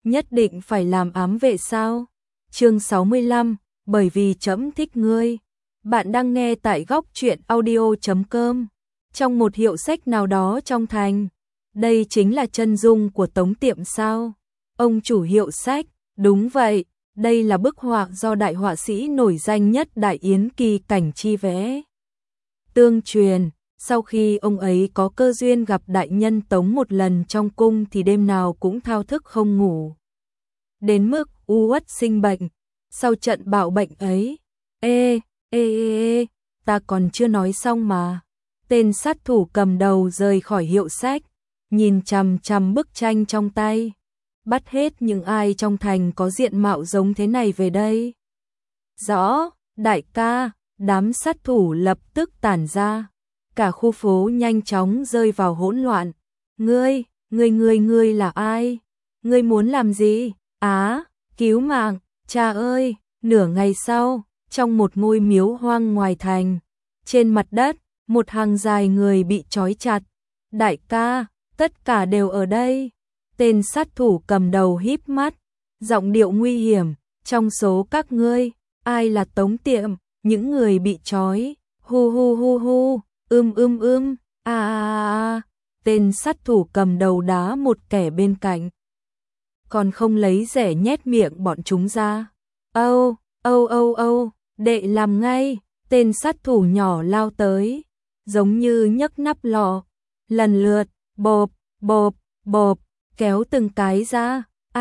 nhất định phải làm ám vệ sao? Chương 65, bởi vì trẫm thích ngươi. Bạn đang nghe tại góc truyện audio.com. Trong một hiệu sách nào đó trong thành, đây chính là chân dung của Tống Tiệm sao? Ông chủ hiệu sách, đúng vậy, đây là bức họa do đại họa sĩ nổi danh nhất Đại Yến Kỳ Cảnh Chi vẽ. Tương truyền, sau khi ông ấy có cơ duyên gặp đại nhân Tống một lần trong cung thì đêm nào cũng thao thức không ngủ. Đến mức u uất sinh bệnh, sau trận bạo bệnh ấy, ta còn chưa nói xong mà. Tên sát thủ cầm đầu rời khỏi hiệu sách, nhìn chằm chằm bức tranh trong tay, bắt hết những ai trong thành có diện mạo giống thế này về đây. Rõ, đại ca, đám sát thủ lập tức tản ra, cả khu phố nhanh chóng rơi vào hỗn loạn. Ngươi là ai? Ngươi muốn làm gì? Á, cứu mạng, cha ơi! Nửa ngày sau, trong một ngôi miếu hoang ngoài thành, trên mặt đất, một hàng dài người bị trói chặt. Đại ca, tất cả đều ở đây. Tên sát thủ cầm đầu híp mắt, giọng điệu nguy hiểm, trong số các ngươi, ai là Tống Tiệm? Những người bị trói, hu, tên sát thủ cầm đầu đá một kẻ bên cạnh. Còn không lấy rẻ nhét miệng bọn chúng ra. Đệ làm ngay, tên sát thủ nhỏ lao tới, giống như nhấc nắp lọ, lần lượt, bộp, kéo từng cái ra.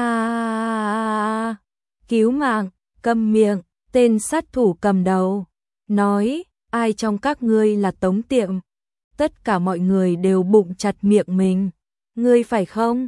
Cứu mạng, câm miệng, tên sát thủ cầm đầu nói, ai trong các ngươi là Tống Tiệm? Tất cả mọi người đều bụng chặt miệng mình. Ngươi phải không?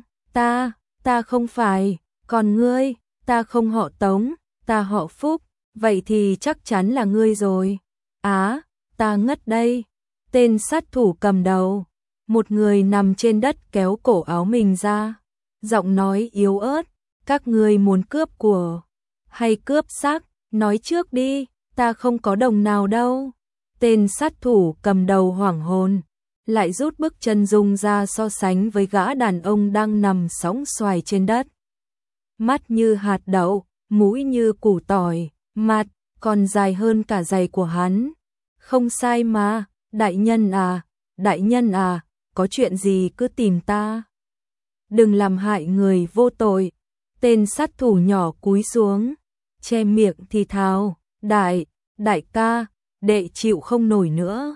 Ta không phải. Còn ngươi? Ta không họ Tống, ta họ Phúc. Vậy thì chắc chắn là ngươi rồi. Á, ta ngất đây. Tên sát thủ cầm đầu, một người nằm trên đất kéo cổ áo mình ra, giọng nói yếu ớt, các ngươi muốn cướp của hay cướp xác? Nói trước đi, ta không có đồng nào đâu. Tên sát thủ cầm đầu hoảng hồn, lại rút bức chân dung ra so sánh với gã đàn ông đang nằm sóng xoài trên đất. Mắt như hạt đậu, mũi như củ tỏi, mặt còn dài hơn cả giày của hắn. Không sai mà, đại nhân à, có chuyện gì cứ tìm ta. Đừng làm hại người vô tội. Tên sát thủ nhỏ cúi xuống, che miệng thì thào, đại ca, đệ chịu không nổi nữa.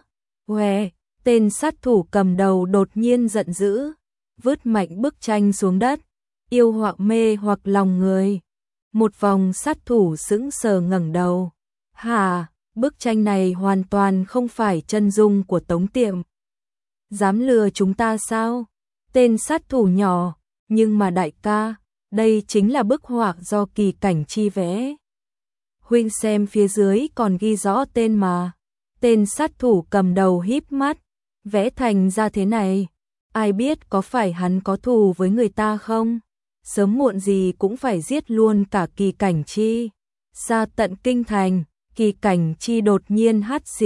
Tên sát thủ cầm đầu đột nhiên giận dữ, vứt mạnh bức tranh xuống đất, yêu họa mê hoặc lòng người. Một vòng sát thủ sững sờ ngẩng đầu. Hả, bức tranh này hoàn toàn không phải chân dung của Tống Tiệm. Dám lừa chúng ta sao? Tên sát thủ nhỏ, nhưng mà đại ca, đây chính là bức họa do Kỳ Cảnh Chi vẽ. Huynh xem phía dưới còn ghi rõ tên mà. Tên sát thủ cầm đầu híp mắt, vẽ thành ra thế này. Ai biết có phải hắn có thù với người ta không? Sớm muộn gì cũng phải giết luôn cả Kỳ Cảnh Chi. Xa tận kinh thành, Kỳ Cảnh Chi đột nhiên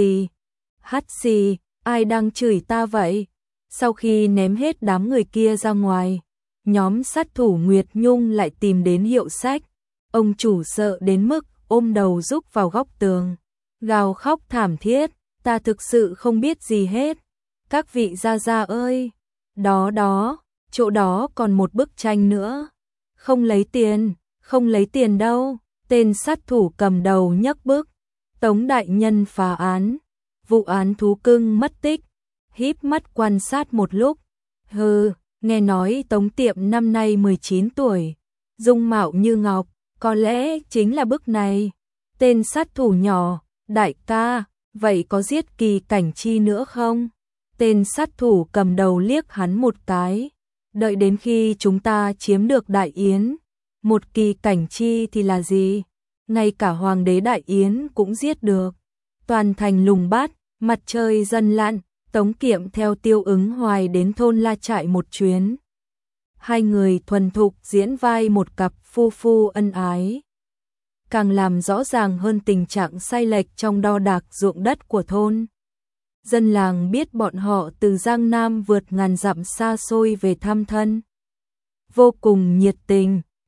hắt xì, ai đang chửi ta vậy? Sau khi ném hết đám người kia ra ngoài, nhóm sát thủ Nguyệt Nhung lại tìm đến hiệu sách. Ông chủ sợ đến mức ôm đầu rúc vào góc tường, gào khóc thảm thiết, ta thực sự không biết gì hết. Các vị gia gia ơi, đó, chỗ đó còn một bức tranh nữa. Không lấy tiền đâu. Tên sát thủ cầm đầu nhấc bức. Tống đại nhân phá án, vụ án thú cưng mất tích, híp mắt quan sát một lúc. Nghe nói Tống Tiệm năm nay 19 tuổi, dung mạo như ngọc, có lẽ chính là bức này. Tên sát thủ nhỏ, đại ca, vậy có giết Kỳ Cảnh Chi nữa không? Tên sát thủ cầm đầu liếc hắn một cái. Đợi đến khi chúng ta chiếm được Đại Yến, một Kỳ Cảnh Chi thì là gì? Ngay cả hoàng đế Đại Yến cũng giết được. Toàn thành lùng bát, mặt trời dần lặn, Tống Kiệm theo Tiêu Ứng Hoài đến thôn La Trại một chuyến. Hai người thuần thục diễn vai một cặp phu ân ái, càng làm rõ ràng hơn tình trạng sai lệch trong đo đạc ruộng đất của thôn. Dân làng biết bọn họ từ Giang Nam vượt ngàn dặm xa xôi về thăm thân, vô cùng nhiệt tình,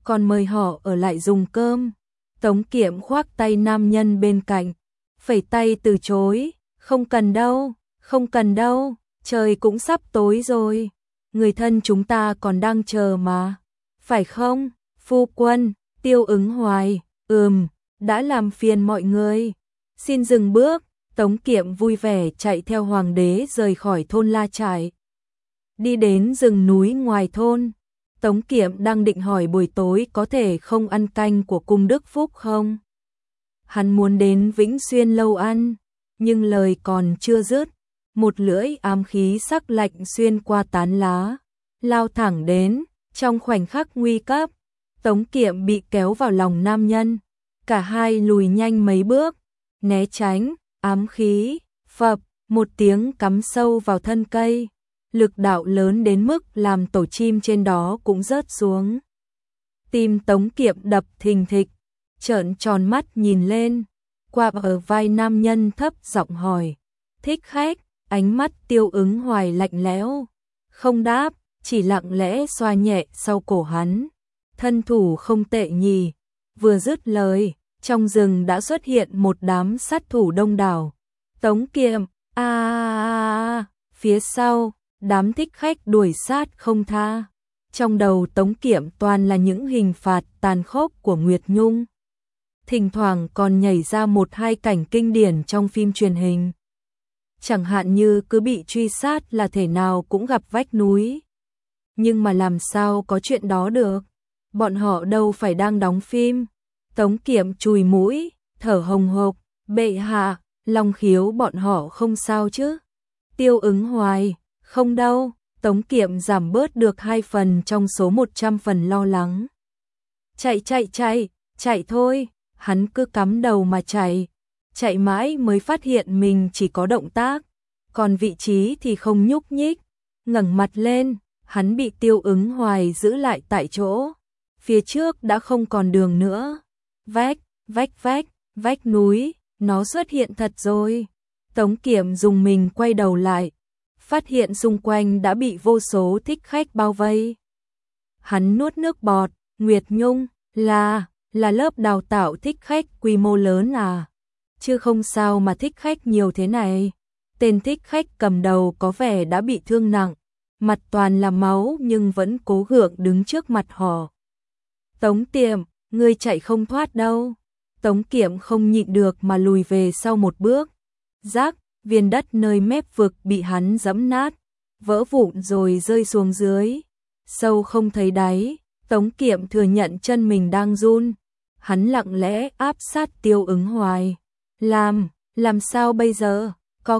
còn mời họ ở lại dùng cơm. Tống Kiệm khoác tay nam nhân bên cạnh, phẩy tay từ chối, không cần đâu, không cần đâu, trời cũng sắp tối rồi, người thân chúng ta còn đang chờ mà, phải không, phu quân? Tiêu Ứng Hoài, đã làm phiền mọi người, xin dừng bước. Tống Kiệm vui vẻ chạy theo hoàng đế rời khỏi thôn La Trải. Đi đến rừng núi ngoài thôn, Tống Kiệm đang định hỏi buổi tối có thể không ăn canh của cung Đức Phúc không? Hắn muốn đến Vĩnh Xuyên lâu ăn, nhưng lời còn chưa dứt, một lưỡi ám khí sắc lạnh xuyên qua tán lá, lao thẳng đến, trong khoảnh khắc nguy cấp, Tống Kiệm bị kéo vào lòng nam nhân, cả hai lùi nhanh mấy bước, né tránh, ám khí, phập, một tiếng cắm sâu vào thân cây, lực đạo lớn đến mức làm tổ chim trên đó cũng rớt xuống. Tim Tống Kiệm đập thình thịch, trợn tròn mắt nhìn lên, qua ở vai nam nhân thấp giọng hỏi, thích khách? Ánh mắt Tiêu Ứng Hoài lạnh lẽo, không đáp, chỉ lặng lẽ xoa nhẹ sau cổ hắn. Thân thủ không tệ nhỉ. Vừa dứt lời, trong rừng đã xuất hiện một đám sát thủ đông đảo. Tống Kiệm, phía sau, đám thích khách đuổi sát không tha. Trong đầu Tống Kiệm toàn là những hình phạt tàn khốc của Nguyệt Nhung. Thỉnh thoảng còn nhảy ra một hai cảnh kinh điển trong phim truyền hình. Chẳng hạn như cứ bị truy sát là thể nào cũng gặp vách núi. Nhưng mà làm sao có chuyện đó được? Bọn họ đâu phải đang đóng phim. Tống Kiệm chùi mũi, thở hồng hộc, bệ hạ, Long Khiếu bọn họ không sao chứ? Tiêu Ứng Hoài, không đâu. Tống Kiệm giảm bớt được 2 phần trong số 100 phần lo lắng. Chạy thôi, hắn cứ cắm đầu mà chạy mãi mới phát hiện mình chỉ có động tác, còn vị trí thì không nhúc nhích. Ngẩng mặt lên, hắn bị Tiêu Ứng Hoài giữ lại tại chỗ. Phía trước đã không còn đường nữa. Vách núi, nó xuất hiện thật rồi. Tống Kiệm dùng mình quay đầu lại, phát hiện xung quanh đã bị vô số thích khách bao vây. Hắn nuốt nước bọt, Nguyệt Nhung, là lớp đào tạo thích khách quy mô lớn à? Chứ không sao mà thích khách nhiều thế này. Tên thích khách cầm đầu có vẻ đã bị thương nặng, mặt toàn là máu nhưng vẫn cố gượng đứng trước mặt họ. Tống Kiệm, ngươi chạy không thoát đâu. Tống Kiệm không nhịn được mà lùi về sau một bước. Rác, viên đất nơi mép vực bị hắn giẫm nát, vỡ vụn rồi rơi xuống dưới. Sâu không thấy đáy, Tống Kiệm thừa nhận chân mình đang run. Hắn lặng lẽ áp sát Tiêu Ứng Hoài. Làm sao bây giờ?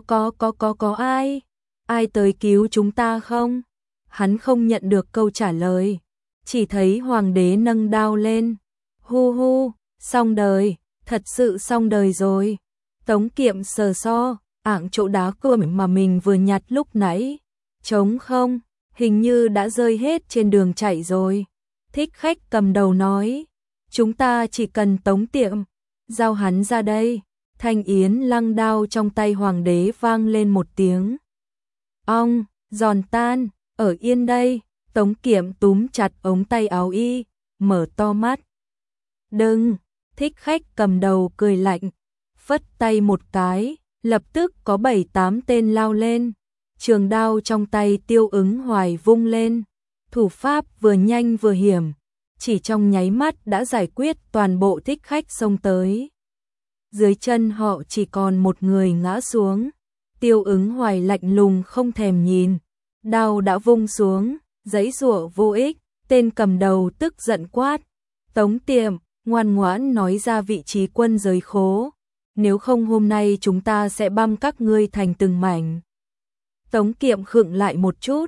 Có ai tới cứu chúng ta không? Hắn không nhận được câu trả lời, chỉ thấy hoàng đế nâng đao lên. Hu, xong đời, thật sự xong đời rồi. Tống Kiệm sờ ảng chỗ đá cườm mà mình vừa nhặt lúc nãy. Trống không, hình như đã rơi hết trên đường chạy rồi. Thích khách cầm đầu nói, chúng ta chỉ cần Tống Kiệm, giao hắn ra đây. Thanh yến lăng đao trong tay hoàng đế vang lên một tiếng. Ong, giòn tan, ở yên đây. Tống Kiệm túm chặt ống tay áo y, mở to mắt. Đừng, thích khách cầm đầu cười lạnh, phất tay một cái, lập tức có 7-8 tên lao lên. Trường đao trong tay Tiêu Ứng Hoài vung lên, thủ pháp vừa nhanh vừa hiểm, chỉ trong nháy mắt đã giải quyết toàn bộ thích khách xông tới. Dưới chân họ chỉ còn một người ngã xuống. Tiêu Ứng Hoài lạnh lùng không thèm nhìn, đao đã vung xuống, giãy giụa vô ích. Tên cầm đầu tức giận quát, Tống Kiệm, ngoan ngoãn nói ra vị trí quân giới khố, nếu không hôm nay chúng ta sẽ băm các ngươi thành từng mảnh. Tống Kiệm khựng lại một chút.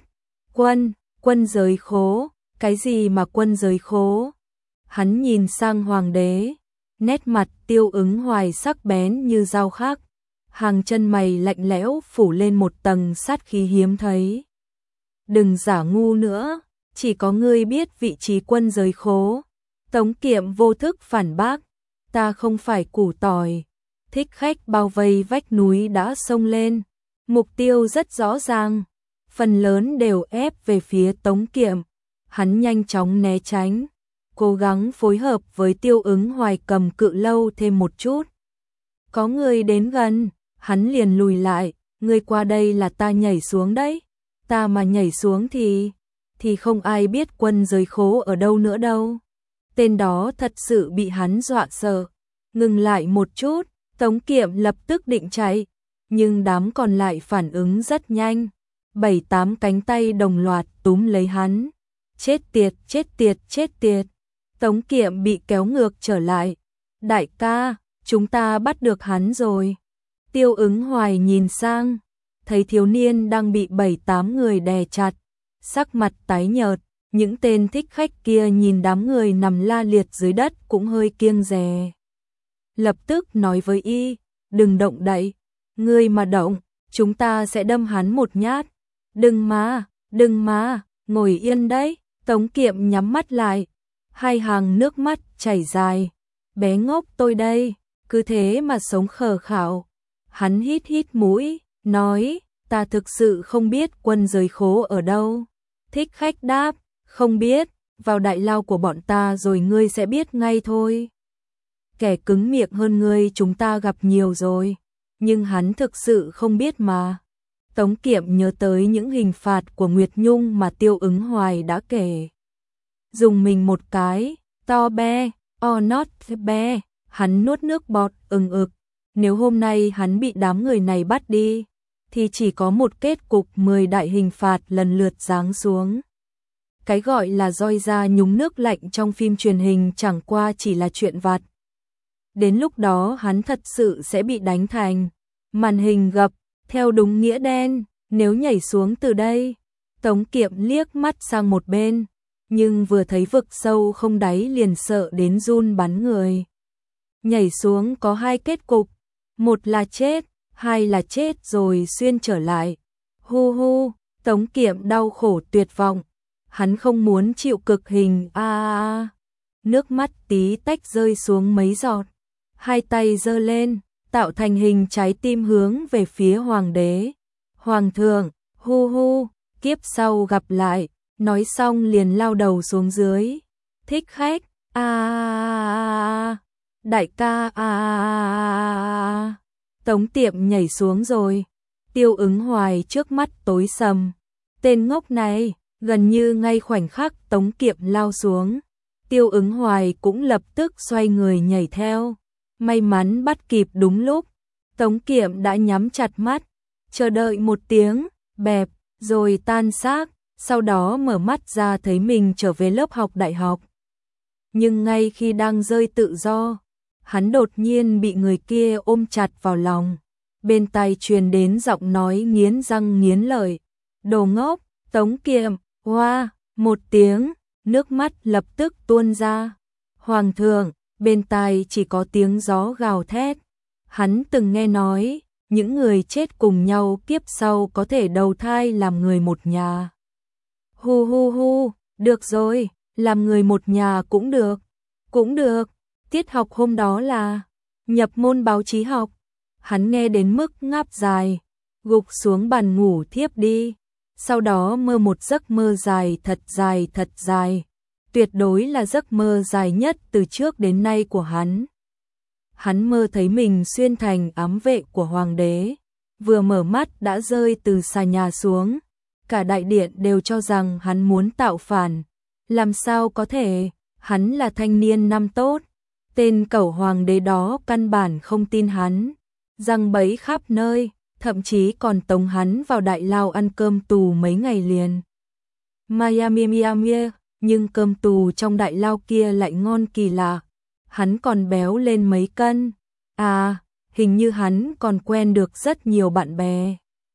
Quân giới khố? Cái gì mà quân giới khố? Hắn nhìn sang hoàng đế, nét mặt Tiêu Ứng Hoài sắc bén như dao khắc, hàng chân mày lạnh lẽo phủ lên một tầng sát khí hiếm thấy. Đừng giả ngu nữa, chỉ có ngươi biết vị trí quân giới khố. Tống Kiệm vô thức phản bác, ta không phải củ tỏi. Thích khách bao vây vách núi đã xông lên, mục tiêu rất rõ ràng, phần lớn đều ép về phía Tống Kiệm. Hắn nhanh chóng né tránh, cố gắng phối hợp với Tiêu Ứng Hoài cầm cự lâu thêm một chút. Có người đến gần, hắn liền lùi lại, ngươi qua đây là ta nhảy xuống đấy, ta mà nhảy xuống thì không ai biết Quân Giới Khố ở đâu nữa đâu. Tên đó thật sự bị hắn dọa sợ, ngừng lại một chút, Tống Kiệm lập tức định chạy, nhưng đám còn lại phản ứng rất nhanh, 7-8 cánh tay đồng loạt túm lấy hắn. Chết tiệt, chết tiệt, chết tiệt. Tống Kiệm bị kéo ngược trở lại. Đại ca, chúng ta bắt được hắn rồi. Tiêu Ứng Hoài nhìn sang, thấy thiếu niên đang bị 7-8 người đè chặt, sắc mặt tái nhợt. Những tên thích khách kia nhìn đám người nằm la liệt dưới đất cũng hơi kiêng dè. Lập tức nói với y, đừng động đậy, ngươi mà động, chúng ta sẽ đâm hắn một nhát. Đừng mà, ngồi yên đấy. Tống Kiệm nhắm mắt lại, hai hàng nước mắt chảy dài. Bé ngốc tôi đây, cứ thế mà sống khờ khạo. Hắn hít hít mũi, nói, ta thực sự không biết Quân Giới Khố ở đâu. Thích khách đáp, không biết, vào đại lao của bọn ta rồi ngươi sẽ biết ngay thôi. Kẻ cứng miệng hơn ngươi chúng ta gặp nhiều rồi, nhưng hắn thực sự không biết mà. Tống Kiệm nhớ tới những hình phạt của Nguyệt Nhung mà Tiêu Ứng Hoài đã kể. Dùng mình một cái, to be, or not be, hắn nuốt nước bọt ực. Nếu hôm nay hắn bị đám người này bắt đi, thì chỉ có một kết cục 10 đại hình phạt lần lượt giáng xuống. Cái gọi là roi da nhúng nước lạnh trong phim truyền hình chẳng qua chỉ là chuyện vặt. Đến lúc đó hắn thật sự sẽ bị đánh thành màn hình gập, theo đúng nghĩa đen, nếu nhảy xuống từ đây. Tống Kiệm liếc mắt sang một bên, nhưng vừa thấy vực sâu không đáy liền sợ đến run bắn người. Nhảy xuống có hai kết cục, một là chết, hai là chết rồi xuyên trở lại. Hu hu, Tống Kiệm đau khổ tuyệt vọng, hắn không muốn chịu cực hình nước mắt tí tách rơi xuống mấy giọt, hai tay giơ lên, tạo thành hình trái tim hướng về phía hoàng đế. Hoàng thượng, hu hu, kiếp sau gặp lại, nói xong liền lao đầu xuống dưới. Thích khách, đại ca Tống Tiệm nhảy xuống rồi. Tiêu Ứng Hoài trước mắt tối sầm. Tên ngốc này, gần như ngay khoảnh khắc Tống Kiệm lao xuống, Tiêu Ứng Hoài cũng lập tức xoay người nhảy theo. May mắn bắt kịp đúng lúc, Tống Kiệm đã nhắm chặt mắt, chờ đợi một tiếng, bẹp, rồi tan xác, sau đó mở mắt ra thấy mình trở về lớp học đại học. Nhưng ngay khi đang rơi tự do, hắn đột nhiên bị người kia ôm chặt vào lòng. Bên tai truyền đến giọng nói nghiến răng nghiến lợi. Đồ ngốc, Tống Kiệm, hoa, một tiếng, nước mắt lập tức tuôn ra. Hoàng thượng, bên tai chỉ có tiếng gió gào thét. Hắn từng nghe nói, những người chết cùng nhau kiếp sau có thể đầu thai làm người một nhà. Hu hu hu, được rồi, làm người một nhà cũng được. Cũng được, tiết học hôm đó là nhập môn báo chí học. Hắn nghe đến mức ngáp dài, gục xuống bàn ngủ thiếp đi. Sau đó mơ một giấc mơ dài thật dài. Tuyệt đối là giấc mơ dài nhất từ trước đến nay của hắn. Hắn mơ thấy mình xuyên thành ám vệ của hoàng đế. Vừa mở mắt đã rơi từ xà nhà xuống. Cả đại điện đều cho rằng hắn muốn tạo phản. Làm sao có thể, hắn là thanh niên năm tốt. Tên cẩu hoàng đế đó căn bản không tin hắn. Giăng bẫy khắp nơi, thậm chí còn tống hắn vào đại lao ăn cơm tù mấy ngày liền. Miami, nhưng cơm tù trong đại lao kia lại ngon kỳ lạ. Hắn còn béo lên mấy cân. Hình như hắn còn quen được rất nhiều bạn bè.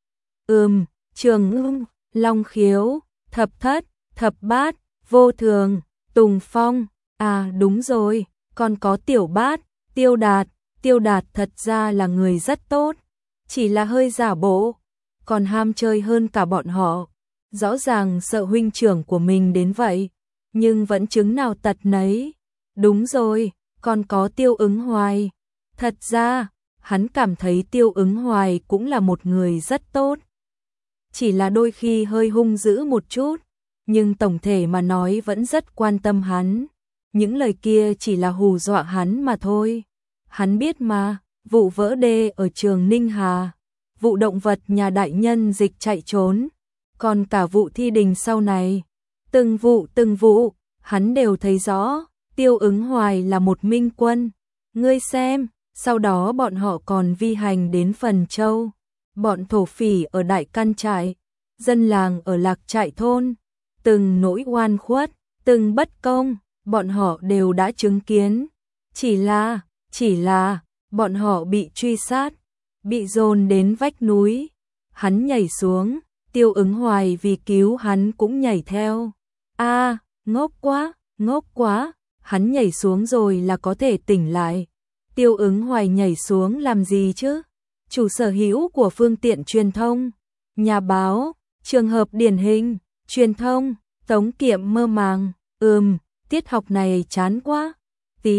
Trường Ưng, Long Khiếu, Thập Thất, Thập Bát, Vô Thường, Tùng Phong. Đúng rồi, còn có Tiểu Bát, Tiêu Đạt. Tiêu Đạt thật ra là người rất tốt, chỉ là hơi giả bộ, còn ham chơi hơn cả bọn họ. Rõ ràng sợ huynh trưởng của mình đến vậy, nhưng vẫn chứng nào tật nấy. Đúng rồi, còn có Tiêu Ứng Hoài. Thật ra, hắn cảm thấy Tiêu Ứng Hoài cũng là một người rất tốt. Chỉ là đôi khi hơi hung dữ một chút, nhưng tổng thể mà nói vẫn rất quan tâm hắn. những lời kia chỉ là hù dọa hắn mà thôi. Hắn biết mà, vụ vỡ đê ở trường Ninh Hà, vụ động vật nhà đại nhân dịch chạy trốn, còn cả vụ thi đình sau này. Từng vụ, hắn đều thấy rõ, Tiêu Ứng Hoài là một minh quân. Ngươi xem, sau đó bọn họ còn vi hành đến Phần Châu. Bọn thổ phỉ ở Đại Căn Trại, dân làng ở Lạc Trại thôn, từng nỗi oan khuất, từng bất công, bọn họ đều đã chứng kiến. Chỉ là, bọn họ bị truy sát, bị dồn đến vách núi. Hắn nhảy xuống, Tiêu Ứng Hoài vì cứu hắn cũng nhảy theo. Ngốc quá, hắn nhảy xuống rồi là có thể tỉnh lại. Tiêu Ứng Hoài nhảy xuống làm gì chứ? Chủ sở hữu của phương tiện truyền thông, nhà báo, trường hợp điển hình, truyền thông, Tống Kiệm mơ màng, tiết học này chán quá. Tí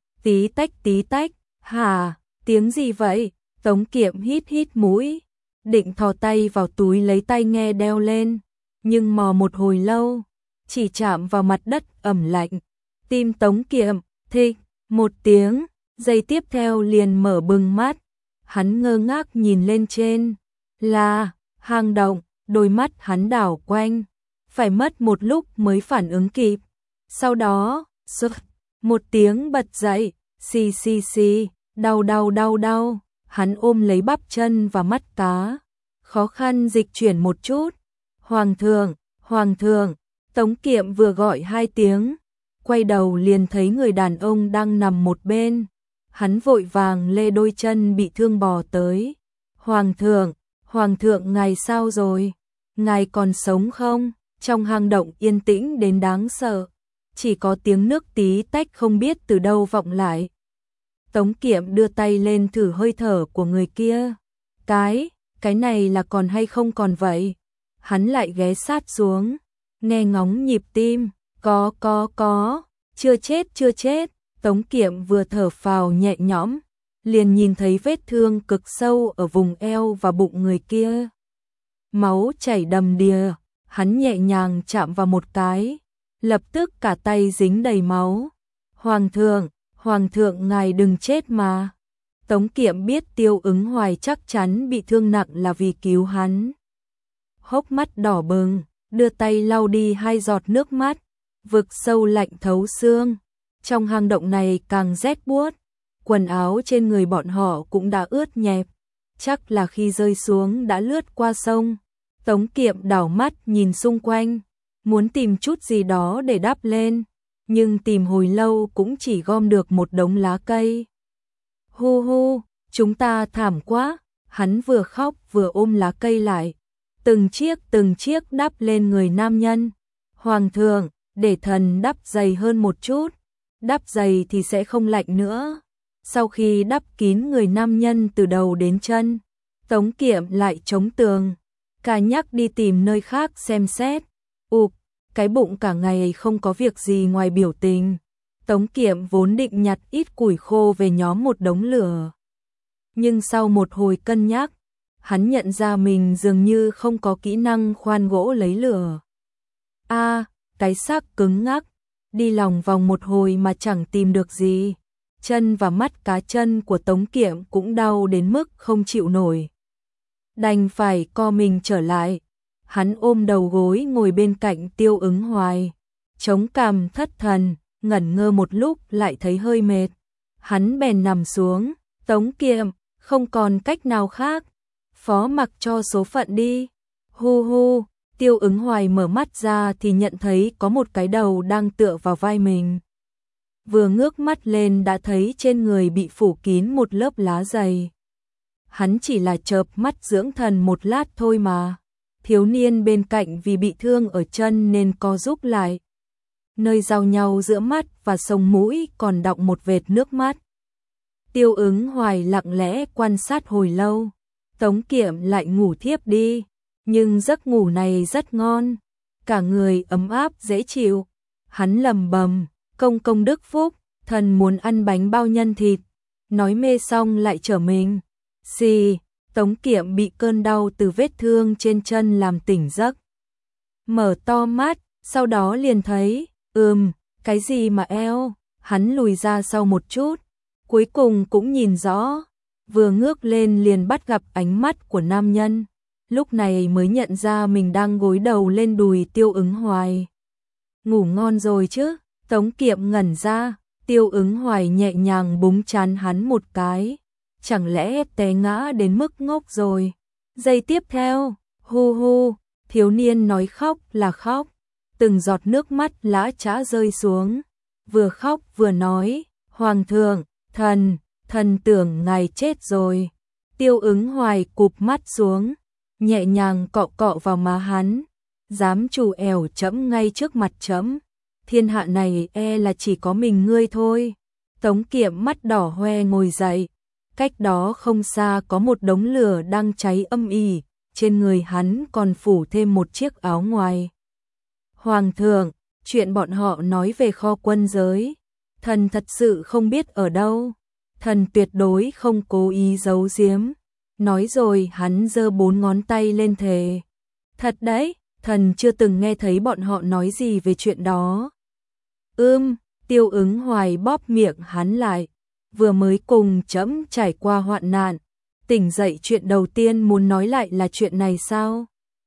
tách, hả, tiếng gì vậy? Tống Kiệm hít mũi, định thò tay vào túi lấy tai nghe đeo lên, nhưng mò một hồi lâu, chỉ chạm vào mặt đất ẩm lạnh. Tim Tống Kiệm thịch một tiếng, giây tiếp theo liền mở bừng mắt. Hắn ngơ ngác nhìn lên trên, là hang động, đôi mắt hắn đảo quanh, phải mất một lúc mới phản ứng kịp. Sau đó, một tiếng bật dậy, xì, đau. Hắn ôm lấy bắp chân và mắt cá, khó khăn dịch chuyển một chút. Hoàng thượng, Tống Kiệm vừa gọi 2 tiếng, quay đầu liền thấy người đàn ông đang nằm một bên. Hắn vội vàng lê đôi chân bị thương bò tới. Hoàng thượng ngài sao rồi? Ngài còn sống không? Trong hang động yên tĩnh đến đáng sợ, chỉ có tiếng nước tí tách không biết từ đâu vọng lại. Tống Kiệm đưa tay lên thử hơi thở của người kia. Cái này là còn hay không còn vậy? Hắn lại ghé sát xuống, nghe ngóng nhịp tim. Có, chưa chết. Tống Kiệm vừa thở phào nhẹ nhõm, liền nhìn thấy vết thương cực sâu ở vùng eo và bụng người kia. Máu chảy đầm đìa, hắn nhẹ nhàng chạm vào một cái, lập tức cả tay dính đầy máu. Hoàng thượng ngài đừng chết mà. Tống Kiệm biết Tiêu Ứng Hoài chắc chắn bị thương nặng là vì cứu hắn. Hốc mắt đỏ bừng, đưa tay lau đi 2 giọt nước mắt, vực sâu lạnh thấu xương. Trong hang động này càng rét buốt, quần áo trên người bọn họ cũng đã ướt nhẹp, chắc là khi rơi xuống đã lướt qua sông. Tống Kiệm đảo mắt nhìn xung quanh, muốn tìm chút gì đó để đắp lên, nhưng tìm hồi lâu cũng chỉ gom được một đống lá cây. Hu, chúng ta thảm quá. Hắn vừa khóc vừa ôm lá cây lại, từng chiếc đắp lên người nam nhân. Hoàng thượng, để thần đắp dày hơn một chút, đắp dày thì sẽ không lạnh nữa. Sau khi đắp kín người nam nhân từ đầu đến chân, Tống Kiệm lại chống tường, cả nhắc đi tìm nơi khác xem xét. Cái bụng cả ngày không có việc gì ngoài biểu tình. Tống Kiệm vốn định nhặt ít củi khô về nhóm một đống lửa, nhưng sau một hồi cân nhắc, hắn nhận ra mình dường như không có kỹ năng khoan gỗ lấy lửa. Cái xác cứng ngắc, đi lòng vòng một hồi mà chẳng tìm được gì. Chân và mắt cá chân của Tống Kiệm cũng đau đến mức không chịu nổi, đành phải co mình trở lại. Hắn ôm đầu gối ngồi bên cạnh Tiêu Ứng Hoài, chống cằm thất thần, ngẩn ngơ một lúc lại thấy hơi mệt. Hắn bèn nằm xuống. Tống Kiệm, không còn cách nào khác, phó mặc cho số phận đi. Hu, Tiêu Ứng Hoài mở mắt ra thì nhận thấy có một cái đầu đang tựa vào vai mình. Vừa ngước mắt lên đã thấy trên người bị phủ kín một lớp lá dày. Hắn chỉ là chợp mắt dưỡng thần một lát thôi mà. Thiếu niên bên cạnh vì bị thương ở chân nên co rúm lại. Nơi giao nhau giữa mắt và sống mũi còn đọng một vệt nước mắt. Tiêu Ứng Hoài lặng lẽ quan sát hồi lâu. Tống Kiệm lại ngủ thiếp đi, nhưng giấc ngủ này rất ngon, cả người ấm áp dễ chịu. Hắn lầm bầm, công đức phúc, thần muốn ăn bánh bao nhân thịt. Nói mê xong lại trở mình. Tống Kiệm bị cơn đau từ vết thương trên chân làm tỉnh giấc. Mở to mắt, sau đó liền thấy, Cái gì mà eo? Hắn lùi ra sau một chút, cuối cùng cũng nhìn rõ, vừa ngước lên liền bắt gặp ánh mắt của nam nhân, lúc này mới nhận ra mình đang gối đầu lên đùi Tiêu Ứng Hoài. Ngủ ngon rồi chứ? Tống Kiệm ngẩn ra, Tiêu Ứng Hoài nhẹ nhàng búng trán hắn một cái, chẳng lẽ té ngã đến mức ngốc rồi? Giây tiếp theo, hu hu, thiếu niên nói khóc là khóc, từng giọt nước mắt lã chã rơi xuống, vừa khóc vừa nói, Hoàng thượng, thần tưởng ngài chết rồi. Tiêu Ứng Hoài cụp mắt xuống, nhẹ nhàng cọ cọ vào má hắn, dám trù ẻo trẫm ngay trước mặt trẫm, thiên hạ này e là chỉ có mình ngươi thôi. Tống Kiệm mắt đỏ hoe ngồi dậy, cách đó không xa có một đống lửa đang cháy âm ỉ, trên người hắn còn phủ thêm một chiếc áo ngoài. Hoàng thượng, chuyện bọn họ nói về kho quân giới, thần thật sự không biết ở đâu, thần tuyệt đối không cố ý giấu giếm. Nói rồi hắn giơ 4 ngón tay lên thề. Thật đấy, thần chưa từng nghe thấy bọn họ nói gì về chuyện đó. Tiêu Ứng Hoài bóp miệng hắn lại, vừa mới cùng trẫm trải qua hoạn nạn, tỉnh dậy chuyện đầu tiên muốn nói lại là chuyện này sao?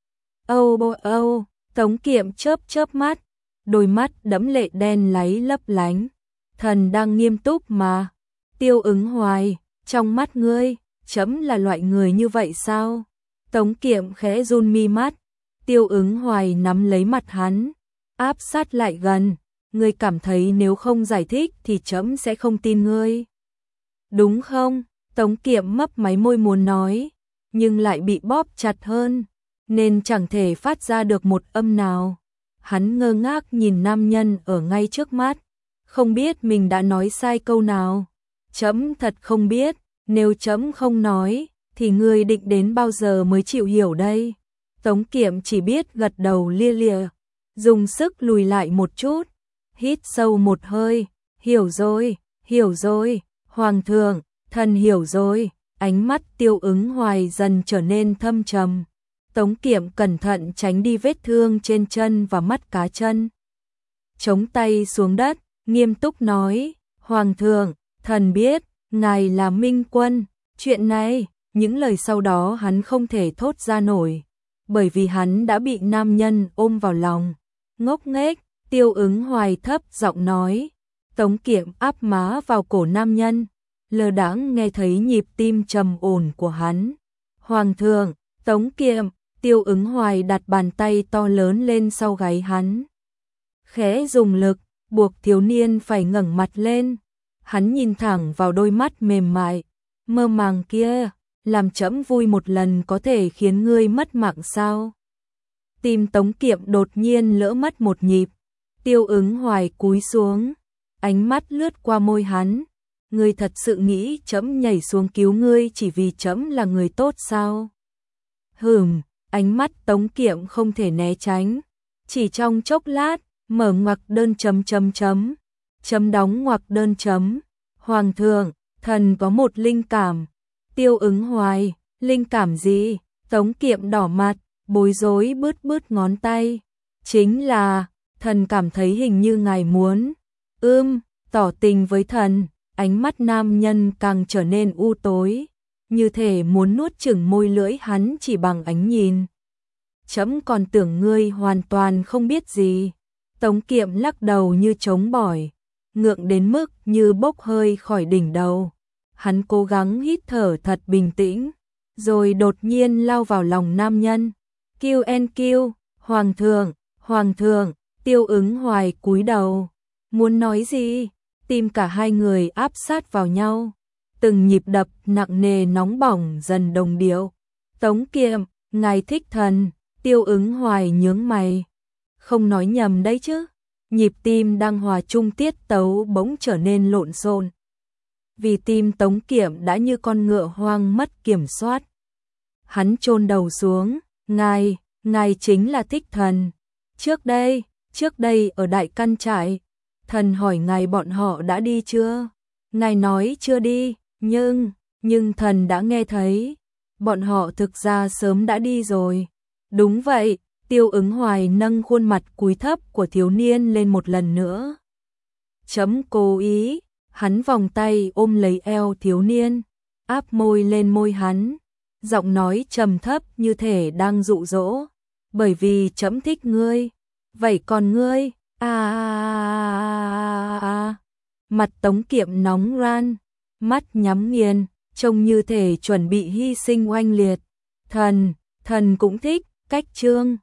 Âu, Tống Kiệm chớp mắt, đôi mắt đẫm lệ đen láy lấp lánh. Thần đang nghiêm túc mà. Tiêu Ứng Hoài, trong mắt ngươi, trẫm là loại người như vậy sao? Tống Kiệm khẽ run mi mắt, Tiêu Ứng Hoài nắm lấy mặt hắn, áp sát lại gần, ngươi cảm thấy nếu không giải thích thì trẫm sẽ không tin ngươi. Đúng không? Tống Kiệm mấp máy môi muốn nói, nhưng lại bị bóp chặt hơn, nên chẳng thể phát ra được một âm nào. Hắn ngơ ngác nhìn nam nhân ở ngay trước mắt, không biết mình đã nói sai câu nào. Trẫm thật không biết, nếu trẫm không nói, thì ngươi định đến bao giờ mới chịu hiểu đây? Tống Kiệm chỉ biết gật đầu lia lịa, dùng sức lùi lại một chút, hít sâu một hơi, hiểu rồi, Hoàng thượng, thần hiểu rồi. Ánh mắt Tiêu Ứng Hoài dần trở nên thâm trầm. Tống Kiệm cẩn thận tránh đi vết thương trên chân và mắt cá chân. Chống tay xuống đất, nghiêm túc nói, Hoàng thượng, thần biết, ngài là minh quân, chuyện này, những lời sau đó hắn không thể thốt ra nổi, bởi vì hắn đã bị nam nhân ôm vào lòng. Ngốc nghếch, Tiêu Ứng Hoài thấp giọng nói. Tống Kiệm áp má vào cổ nam nhân, lơ đãng nghe thấy nhịp tim trầm ổn của hắn. Hoàng thượng, Tống Kiệm, Tiêu Ứng Hoài đặt bàn tay to lớn lên sau gáy hắn, khẽ dùng lực, buộc thiếu niên phải ngẩng mặt lên. Hắn nhìn thẳng vào đôi mắt mềm mại, mơ màng kia, làm trẫm vui một lần có thể khiến ngươi mất mạng sao? Tim Tống Kiệm đột nhiên lỡ mất một nhịp, Tiêu Ứng Hoài cúi xuống, ánh mắt lướt qua môi hắn. Ngươi thật sự nghĩ trẫm nhảy xuống cứu ngươi chỉ vì trẫm là người tốt sao? Ánh mắt Tống Kiệm không thể né tránh, chỉ trong chốc lát, mở ngoặc đơn chấm đóng ngoặc đơn chấm. Hoàng thượng, thần có một linh cảm. Tiêu Ứng Hoài, linh cảm gì? Tống Kiệm đỏ mặt, bối rối bứt ngón tay. Chính là, thần cảm thấy hình như ngài muốn, tỏ tình với thần. Ánh mắt nam nhân càng trở nên u tối, như thể muốn nuốt chửng môi lưỡi hắn chỉ bằng ánh nhìn. Trẫm còn tưởng ngươi hoàn toàn không biết gì. Tống Kiệm lắc đầu như trống bỏi, ngượng đến mức như bốc hơi khỏi đỉnh đầu. Hắn cố gắng hít thở thật bình tĩnh, rồi đột nhiên lao vào lòng nam nhân. Q, Hoàng thượng, Tiêu Ứng Hoài cúi đầu, muốn nói gì? Tim cả hai người áp sát vào nhau, từng nhịp đập nặng nề nóng bỏng dần đồng điệu. Tống Kiệm, ngài thích thần. Tiêu Ứng Hoài nhướng mày, không nói nhầm đấy chứ? Nhịp tim đang hòa chung tiết tấu bỗng trở nên lộn xộn, vì tim Tống Kiệm đã như con ngựa hoang mất kiểm soát. Hắn chôn đầu xuống, ngài chính là thích thần. Trước đây ở Đại Căn Trại, thần hỏi ngài bọn họ đã đi chưa? Ngài nói chưa đi, nhưng thần đã nghe thấy, bọn họ thực ra sớm đã đi rồi. Đúng vậy, Tiêu Ứng Hoài nâng khuôn mặt cúi thấp của thiếu niên lên một lần nữa. Chấm cố ý, hắn vòng tay ôm lấy eo thiếu niên, áp môi lên môi hắn, giọng nói trầm thấp như thể đang dụ dỗ, bởi vì chấm thích ngươi, vậy còn ngươi, mặt Tống Kiệm nóng ran, mắt nhắm nghiền, trông như thể chuẩn bị hy sinh oanh liệt, thần cũng thích, cách chương.